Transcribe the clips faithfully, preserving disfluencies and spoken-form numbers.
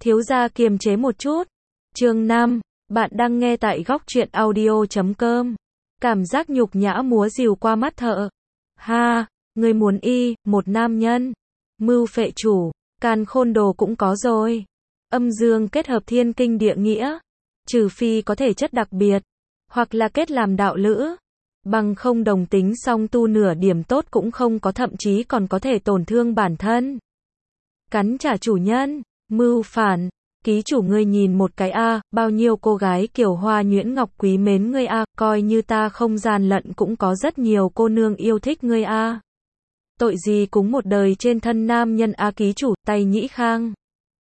Thiếu gia kiềm chế một chút. Chương năm, bạn đang nghe tại góc truyện audio chấm com. Cảm giác nhục nhã múa rìu qua mắt thợ. Ha, người muốn y, một nam nhân. Mưu phệ chủ, càn khôn đồ cũng có rồi. Âm dương kết hợp thiên kinh địa nghĩa. Trừ phi có thể chất đặc biệt. Hoặc là kết làm đạo lữ. Bằng không đồng tính song tu nửa điểm tốt cũng không có, thậm chí còn có thể tổn thương bản thân. Cắn trả chủ nhân, mưu phản. Ký chủ ngươi nhìn một cái a, bao nhiêu cô gái kiều hoa nhuyễn ngọc quý mến ngươi a, coi như ta không gian lận cũng có rất nhiều cô nương yêu thích ngươi a. Tội gì cúng một đời trên thân nam nhân a, ký chủ, tay nhĩ khang.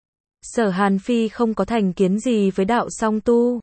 Sở Hàn Phi không có thành kiến gì với đạo song tu.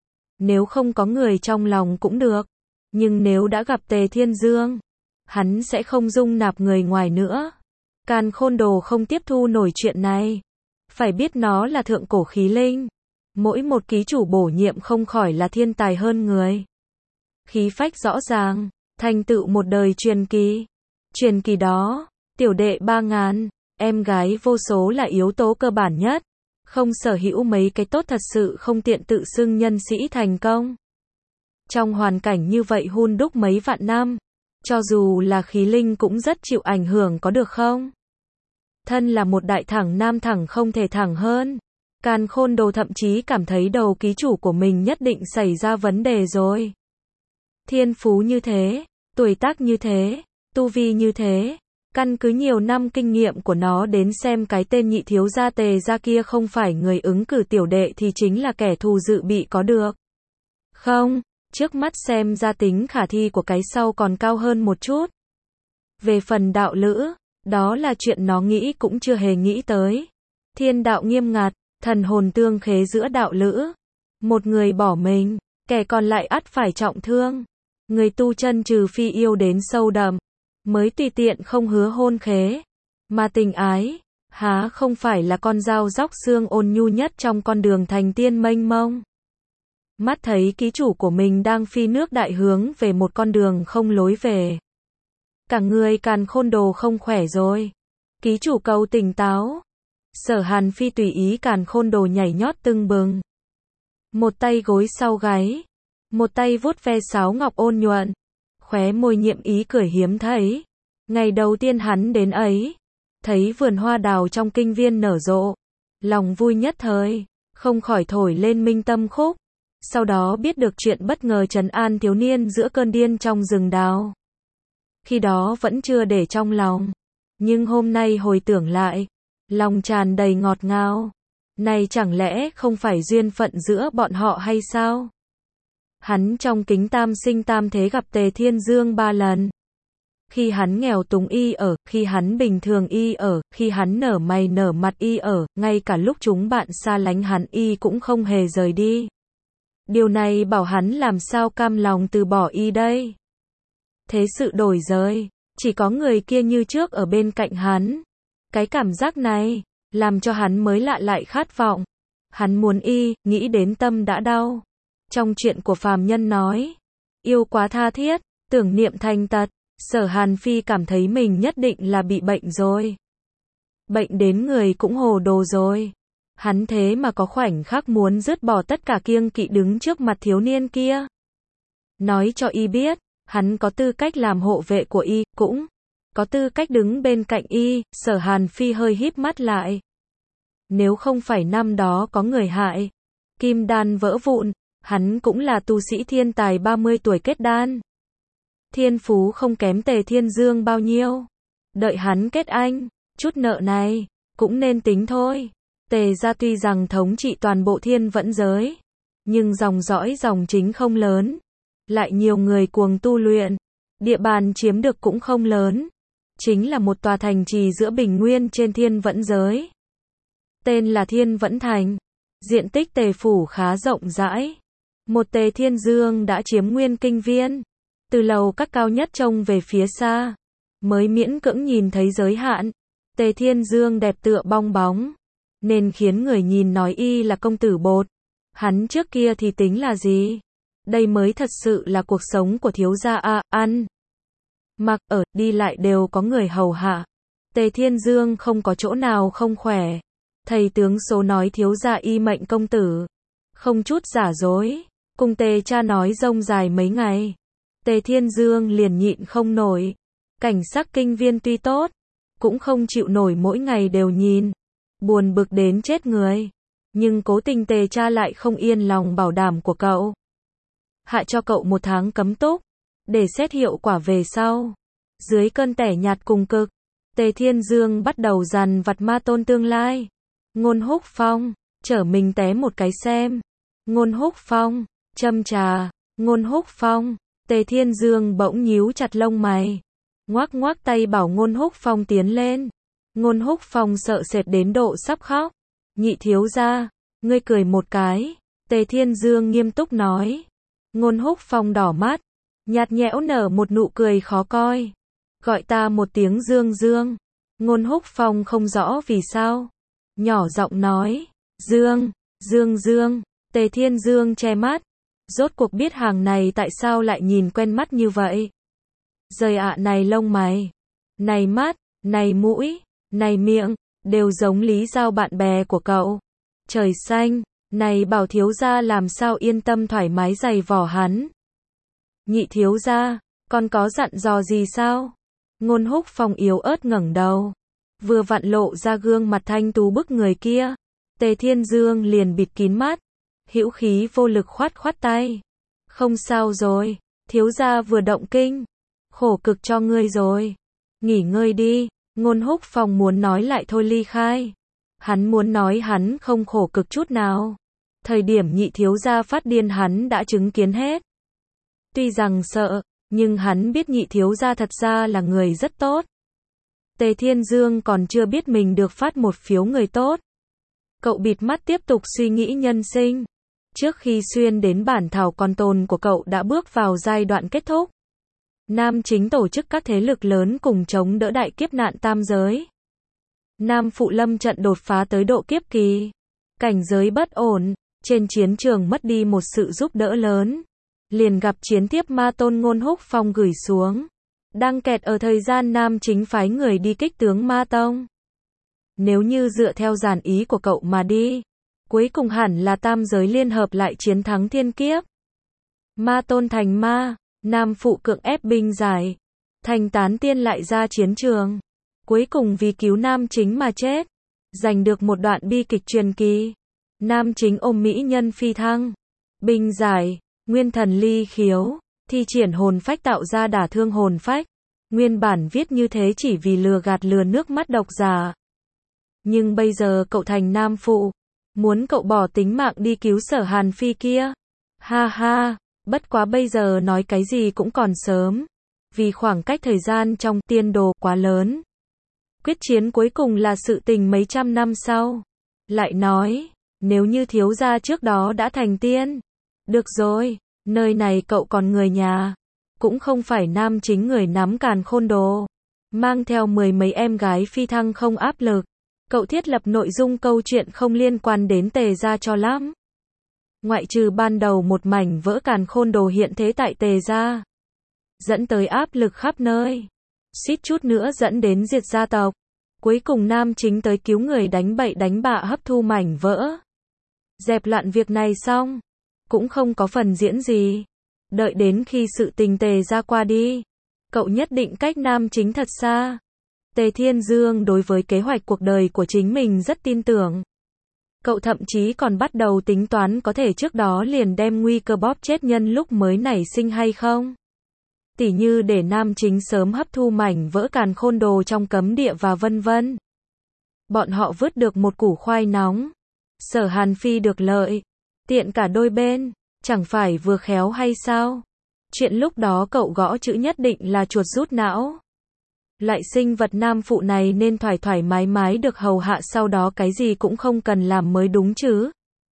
Nếu không có người trong lòng cũng được. Nhưng nếu đã gặp Tề Thiên Dương, hắn sẽ không dung nạp người ngoài nữa. Càn khôn đồ không tiếp thu nổi chuyện này. Phải biết nó là thượng cổ khí linh. Mỗi một ký chủ bổ nhiệm không khỏi là thiên tài hơn người. Khí phách rõ ràng, thành tựu một đời truyền kỳ. Truyền kỳ đó, tiểu đệ ba ngàn, em gái vô số là yếu tố cơ bản nhất. Không sở hữu mấy cái tốt thật sự không tiện tự xưng nhân sĩ thành công. Trong hoàn cảnh như vậy hun đúc mấy vạn năm, cho dù là khí linh cũng rất chịu ảnh hưởng, có được không? Thân là một đại thẳng nam thẳng không thể thẳng hơn. Càn khôn đồ thậm chí cảm thấy đầu ký chủ của mình nhất định xảy ra vấn đề rồi. Thiên phú như thế, tuổi tác như thế, tu vi như thế, căn cứ nhiều năm kinh nghiệm của nó đến xem cái tên nhị thiếu gia Tề gia kia không phải người ứng cử tiểu đệ thì chính là kẻ thù dự bị, có được không? Trước mắt xem ra tính khả thi của cái sau còn cao hơn một chút. Về phần đạo lữ, đó là chuyện nó nghĩ cũng chưa hề nghĩ tới. Thiên đạo nghiêm ngặt, thần hồn tương khế giữa đạo lữ. Một người bỏ mình, kẻ còn lại ắt phải trọng thương. Người tu chân trừ phi yêu đến sâu đậm, mới tùy tiện không hứa hôn khế. Mà tình ái, há không phải là con dao róc xương ôn nhu nhất trong con đường thành tiên mênh mông. Mắt thấy ký chủ của mình đang phi nước đại hướng về một con đường không lối về. Cả người càn khôn đồ không khỏe rồi. Ký chủ cầu tỉnh táo. Sở Hàn Phi tùy ý càn khôn đồ nhảy nhót tưng bừng. Một tay gối sau gáy. Một tay vuốt ve sáo ngọc ôn nhuận. Khóe môi nhiệm ý cười hiếm thấy. Ngày đầu tiên hắn đến ấy. Thấy vườn hoa đào trong kinh viên nở rộ. Lòng vui nhất thời. Không khỏi thổi lên minh tâm khúc. Sau đó biết được chuyện bất ngờ trấn an thiếu niên giữa cơn điên trong rừng đào. Khi đó vẫn chưa để trong lòng. Nhưng hôm nay hồi tưởng lại. Lòng tràn đầy ngọt ngào. Này chẳng lẽ không phải duyên phận giữa bọn họ hay sao? Hắn trong kính tam sinh tam thế gặp Tề Thiên Dương ba lần. Khi hắn nghèo túng y ở, khi hắn bình thường y ở, khi hắn nở mày nở mặt y ở, ngay cả lúc chúng bạn xa lánh hắn y cũng không hề rời đi. Điều này bảo hắn làm sao cam lòng từ bỏ y đây. Thế sự đổi rời, chỉ có người kia như trước ở bên cạnh hắn. Cái cảm giác này, làm cho hắn mới lạ lại khát vọng. Hắn muốn y, nghĩ đến tâm đã đau. Trong chuyện của phàm nhân nói, yêu quá tha thiết, tưởng niệm thành tật, Sở Hàn Phi cảm thấy mình nhất định là bị bệnh rồi. Bệnh đến người cũng hồ đồ rồi. Hắn thế mà có khoảnh khắc muốn dứt bỏ tất cả kiêng kỵ đứng trước mặt thiếu niên kia. Nói cho y biết, hắn có tư cách làm hộ vệ của y, cũng có tư cách đứng bên cạnh y. Sở Hàn Phi hơi híp mắt lại. Nếu không phải năm đó có người hại, kim đan vỡ vụn, hắn cũng là tu sĩ thiên tài ba mươi tuổi kết đan. Thiên phú không kém Tề Thiên Dương bao nhiêu. Đợi hắn kết anh, chút nợ này cũng nên tính thôi. Tề gia tuy rằng thống trị toàn bộ thiên vẫn giới, nhưng dòng dõi dòng chính không lớn. Lại nhiều người cuồng tu luyện, địa bàn chiếm được cũng không lớn. Chính là một tòa thành trì giữa bình nguyên trên thiên vẫn giới. Tên là Thiên Vẫn Thành. Diện tích Tề phủ khá rộng rãi. Một Tề Thiên Dương đã chiếm nguyên kinh viên. Từ lầu các cao nhất trông về phía xa, mới miễn cưỡng nhìn thấy giới hạn. Tề Thiên Dương đẹp tựa bong bóng, nên khiến người nhìn nói y là công tử bột. Hắn trước kia thì tính là gì? Đây mới thật sự là cuộc sống của thiếu gia a, ăn, mặc, ở, đi lại đều có người hầu hạ. Tề Thiên Dương không có chỗ nào không khỏe. Thầy tướng số nói thiếu gia y mệnh công tử. Không chút giả dối. Cùng Tề cha nói rông dài mấy ngày. Tề Thiên Dương liền nhịn không nổi. Cảnh sắc kinh viên tuy tốt, cũng không chịu nổi mỗi ngày đều nhìn. Buồn bực đến chết người. Nhưng cố tình Tề cha lại không yên lòng bảo đảm của cậu. Hạ cho cậu một tháng cấm túc, để xét hiệu quả về sau. Dưới cơn tẻ nhạt cùng cực, Tề Thiên Dương bắt đầu dằn vặt Ma Tôn tương lai. Ngôn Húc Phong, chở mình té một cái xem. Ngôn Húc Phong, châm trà. Ngôn Húc Phong, Tề Thiên Dương bỗng nhíu chặt lông mày. Ngoác ngoác tay bảo Ngôn Húc Phong tiến lên. Ngôn Húc Phong sợ sệt đến độ sắp khóc. Nhị thiếu gia, ngươi cười một cái. Tề Thiên Dương nghiêm túc nói. Ngôn Húc Phong đỏ mắt, nhạt nhẽo nở một nụ cười khó coi. Gọi ta một tiếng Dương Dương. Ngôn Húc Phong không rõ vì sao. Nhỏ giọng nói. Dương, Dương Dương. Tề Thiên Dương che mắt. Rốt cuộc biết hàng này tại sao lại nhìn quen mắt như vậy. Giời ạ, này lông mày, này mắt, này mũi, này miệng, đều giống Lý Giao bạn bè của cậu. Trời xanh, này bảo thiếu gia làm sao yên tâm thoải mái giày vò hắn. Nhị thiếu gia, con có dặn dò gì sao? Ngôn Húc Phong yếu ớt ngẩng đầu. Vừa vặn lộ ra gương mặt thanh tú bức người kia. Tề Thiên Dương liền bịt kín mắt. Hữu khí vô lực khoát khoát tay. Không sao rồi, thiếu gia vừa động kinh. Khổ cực cho ngươi rồi. Nghỉ ngơi đi. Ngôn Húc Phong muốn nói lại thôi ly khai. Hắn muốn nói hắn không khổ cực chút nào. Thời điểm nhị thiếu gia phát điên hắn đã chứng kiến hết. Tuy rằng sợ, nhưng hắn biết nhị thiếu gia thật ra là người rất tốt. Tề Thiên Dương còn chưa biết mình được phát một phiếu người tốt. Cậu bịt mắt tiếp tục suy nghĩ nhân sinh. Trước khi xuyên đến bản thảo còn tồn của cậu đã bước vào giai đoạn kết thúc. Nam chính tổ chức các thế lực lớn cùng chống đỡ đại kiếp nạn tam giới. Nam phụ lâm trận đột phá tới độ kiếp kỳ. Cảnh giới bất ổn, trên chiến trường mất đi một sự giúp đỡ lớn. Liền gặp chiến tiếp Ma Tôn Ngôn Húc Phong gửi xuống. Đang kẹt ở thời gian nam chính phái người đi kích tướng Ma Tông. Nếu như dựa theo dàn ý của cậu mà đi, cuối cùng hẳn là tam giới liên hợp lại chiến thắng thiên kiếp. Ma Tôn thành ma, nam phụ cưỡng ép binh giải. Thành tán tiên lại ra chiến trường. Cuối cùng vì cứu nam chính mà chết. Giành được một đoạn bi kịch truyền kỳ. Nam chính ôm mỹ nhân phi thăng. Binh giải, nguyên thần ly khiếu. Thi triển hồn phách tạo ra đả thương hồn phách. Nguyên bản viết như thế chỉ vì lừa gạt lừa nước mắt độc giả. Nhưng bây giờ cậu thành nam phụ. Muốn cậu bỏ tính mạng đi cứu Sở Hàn Phi kia. Ha ha, bất quá bây giờ nói cái gì cũng còn sớm. Vì khoảng cách thời gian trong tiên đồ quá lớn. Quyết chiến cuối cùng là sự tình mấy trăm năm sau. Lại nói, nếu như thiếu gia trước đó đã thành tiên. Được rồi, nơi này cậu còn người nhà. Cũng không phải nam chính người nắm càn khôn đồ. Mang theo mười mấy em gái phi thăng không áp lực. Cậu thiết lập nội dung câu chuyện không liên quan đến Tề gia cho lắm. Ngoại trừ ban đầu một mảnh vỡ càn khôn đồ hiện thế tại Tề gia. Dẫn tới áp lực khắp nơi. Suýt chút nữa dẫn đến diệt gia tộc. Cuối cùng nam chính tới cứu người đánh bậy đánh bạ hấp thu mảnh vỡ. Dẹp loạn việc này xong. Cũng không có phần diễn gì. Đợi đến khi sự tình Tề gia qua đi. Cậu nhất định cách nam chính thật xa. Tề Thiên Dương đối với kế hoạch cuộc đời của chính mình rất tin tưởng. Cậu thậm chí còn bắt đầu tính toán có thể trước đó liền đem nguy cơ bóp chết nhân lúc mới nảy sinh hay không. Tỉ như để nam chính sớm hấp thu mảnh vỡ càn khôn đồ trong cấm địa và vân vân. Bọn họ vứt được một củ khoai nóng. Sở Hàn Phi được lợi. Tiện cả đôi bên. Chẳng phải vừa khéo hay sao? Chuyện lúc đó cậu gõ chữ nhất định là chuột rút não. Loại sinh vật nam phụ này nên thoải thoải mái mái được hầu hạ sau đó cái gì cũng không cần làm mới đúng chứ.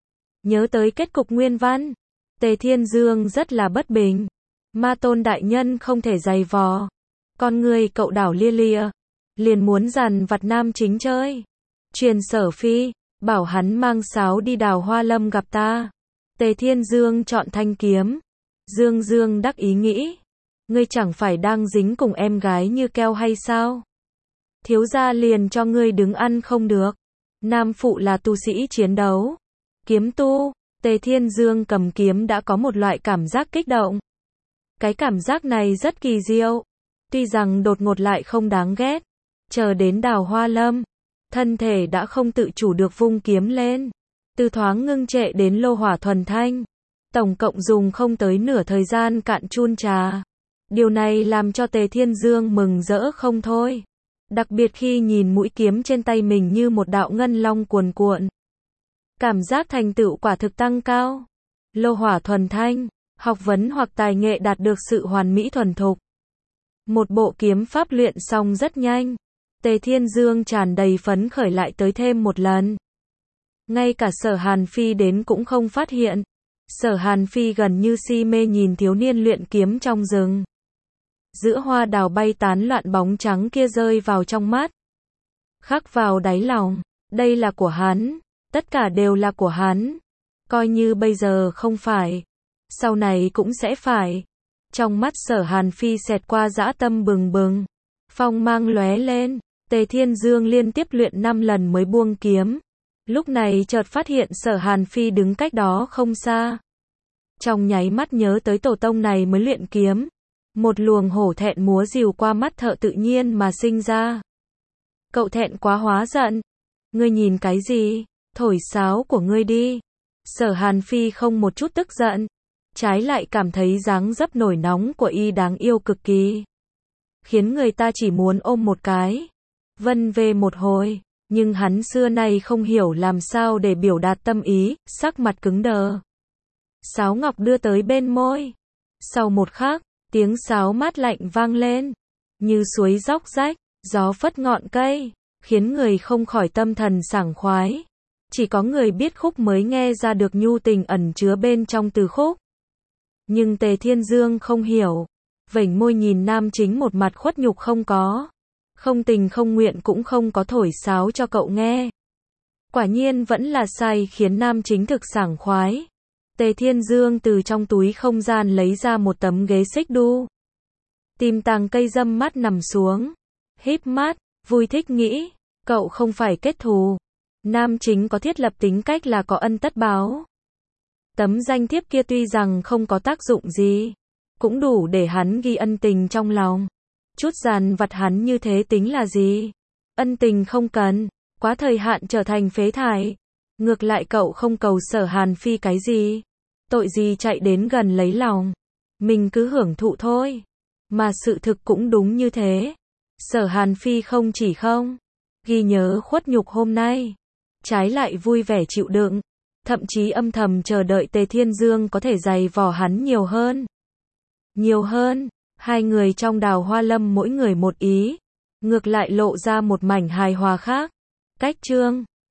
Nhớ tới kết cục nguyên văn. Tề Thiên Dương rất là bất bình. Ma Tôn đại nhân không thể giày vò. Con người cậu đảo lia lịa. Liền muốn dằn vặt nam chính chơi. Truyền Sở Phi. Bảo hắn mang sáo đi Đào Hoa Lâm gặp ta. Tề Thiên Dương chọn thanh kiếm. Dương Dương đắc ý nghĩ. Ngươi chẳng phải đang dính cùng em gái như keo hay sao? Thiếu gia liền cho ngươi đứng ăn không được. Nam phụ là tu sĩ chiến đấu. Kiếm tu, Tề Thiên Dương cầm kiếm đã có một loại cảm giác kích động. Cái cảm giác này rất kỳ diệu. Tuy rằng đột ngột lại không đáng ghét. Chờ đến Đào Hoa Lâm, thân thể đã không tự chủ được vung kiếm lên. Từ thoáng ngưng trệ đến lô hỏa thuần thanh. Tổng cộng dùng không tới nửa thời gian cạn chun trà. Điều này làm cho Tề Thiên Dương mừng rỡ không thôi. Đặc biệt khi nhìn mũi kiếm trên tay mình như một đạo ngân long cuồn cuộn. Cảm giác thành tựu quả thực tăng cao. Lô hỏa thuần thanh, học vấn hoặc tài nghệ đạt được sự hoàn mỹ thuần thục. Một bộ kiếm pháp luyện xong rất nhanh. Tề Thiên Dương tràn đầy phấn khởi lại tới thêm một lần. Ngay cả Sở Hàn Phi đến cũng không phát hiện. Sở Hàn Phi gần như si mê nhìn thiếu niên luyện kiếm trong rừng. Giữa hoa đào bay tán loạn bóng trắng kia rơi vào trong mắt. Khắc vào đáy lòng. Đây là của hắn. Tất cả đều là của hắn. Coi như bây giờ không phải. Sau này cũng sẽ phải. Trong mắt Sở Hàn Phi xẹt qua dã tâm bừng bừng. Phong mang lóe lên. Tề Thiên Dương liên tiếp luyện năm lần mới buông kiếm. Lúc này chợt phát hiện Sở Hàn Phi đứng cách đó không xa. Trong nháy mắt nhớ tới tổ tông này mới luyện kiếm. Một luồng hổ thẹn múa rìu qua mắt thợ tự nhiên mà sinh ra. Cậu thẹn quá hóa giận. Ngươi nhìn cái gì? Thổi sáo của ngươi đi. Sở Hàn Phi không một chút tức giận. Trái lại cảm thấy dáng dấp nổi nóng của y đáng yêu cực kỳ. Khiến người ta chỉ muốn ôm một cái. Vân về một hồi. Nhưng hắn xưa nay không hiểu làm sao để biểu đạt tâm ý, sắc mặt cứng đờ. Sáo ngọc đưa tới bên môi. Sau một khắc, tiếng sáo mát lạnh vang lên. Như suối róc rách, gió phất ngọn cây, khiến người không khỏi tâm thần sảng khoái. Chỉ có người biết khúc mới nghe ra được nhu tình ẩn chứa bên trong từ khúc. Nhưng Tề Thiên Dương không hiểu. Vểnh môi nhìn nam chính một mặt khuất nhục không có. Không tình không nguyện cũng không có thổi sáo cho cậu nghe. Quả nhiên vẫn là sai khiến nam chính thực sảng khoái. Tề Thiên Dương từ trong túi không gian lấy ra một tấm ghế xích đu. Tìm tàng cây dâm mắt nằm xuống. Híp mắt, vui thích nghĩ. Cậu không phải kết thù. Nam chính có thiết lập tính cách là có ân tất báo. Tấm danh thiếp kia tuy rằng không có tác dụng gì. Cũng đủ để hắn ghi ân tình trong lòng. Chút dàn vặt hắn như thế tính là gì? Ân tình không cần, quá thời hạn trở thành phế thải. Ngược lại cậu không cầu Sở Hàn Phi cái gì. Tội gì chạy đến gần lấy lòng. Mình cứ hưởng thụ thôi. Mà sự thực cũng đúng như thế. Sở Hàn Phi không chỉ không ghi nhớ khuất nhục hôm nay. Trái lại vui vẻ chịu đựng. Thậm chí âm thầm chờ đợi Tề Thiên Dương có thể giày vò hắn nhiều hơn. Nhiều hơn. Hai người trong Đào Hoa Lâm mỗi người một ý. Ngược lại lộ ra một mảnh hài hòa khác. Cách chương